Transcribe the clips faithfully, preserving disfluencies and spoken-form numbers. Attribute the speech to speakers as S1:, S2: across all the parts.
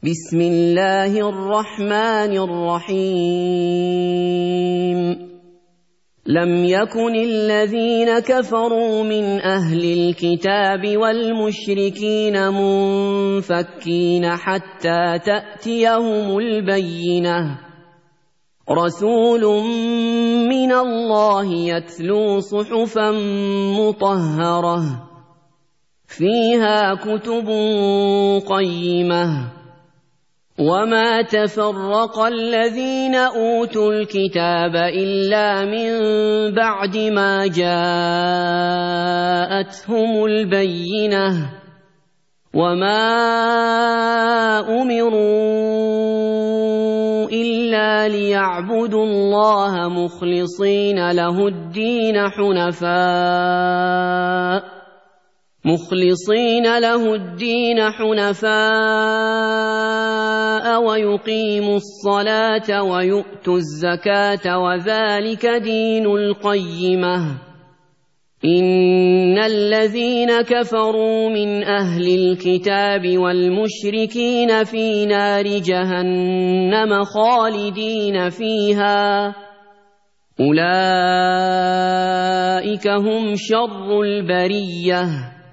S1: بسم الله الرحمن الرحيم لم يكن الذين كفروا من أهل الكتاب والمشركين منفكين حتى تأتيهم البينة رسول من الله يتلو صحفا مطهرة فيها كتب قيمة وما تفرق الذين أوتوا الكتاب إلا من بعد ما جاءتهم البينة وما أمروا إلا ليعبدوا الله مخلصين له الدين حنفاء مخلصين له الدين حنفاء ويقيموا الصلاة ويؤتوا الزكاة وذلك دين القيمة إن الذين كفروا من أهل الكتاب والمشركين في نار جهنم خالدين فيها أولئك هم شر البرية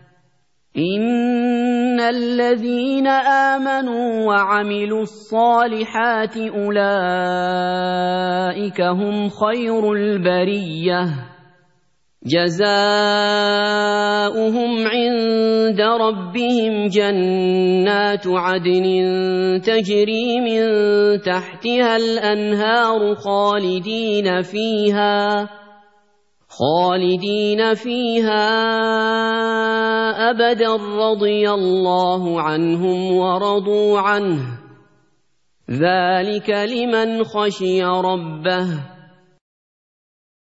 S1: إن الذين آمنوا وعملوا الصالحات أولئك هم خير البرية جزاؤهم عند ربهم جنات عدن تجري من تحتها الأنهار خالدين فيها خالدين فيها أبدا رضي الله عنهم ورضوا عنه ذلك لمن خشي ربه